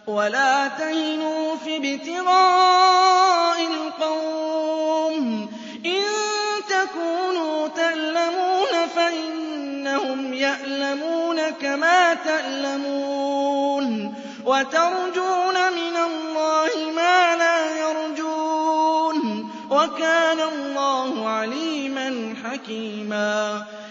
وَلَا تَهِنُوا فِي ابْتِغَاءِ الْقَوْمِ ۖ إِن تَكُونُوا تَأْلَمُونَ فَإِنَّهُمْ يَأْلَمُونَ كَمَا تَأْلَمُونَ وَتَرْجُونَ مِنَ اللَّهِ مَا لَا يَرْجُونَ ۗ وَكَانَ اللَّهُ عَلِيمًا حَكِيمًا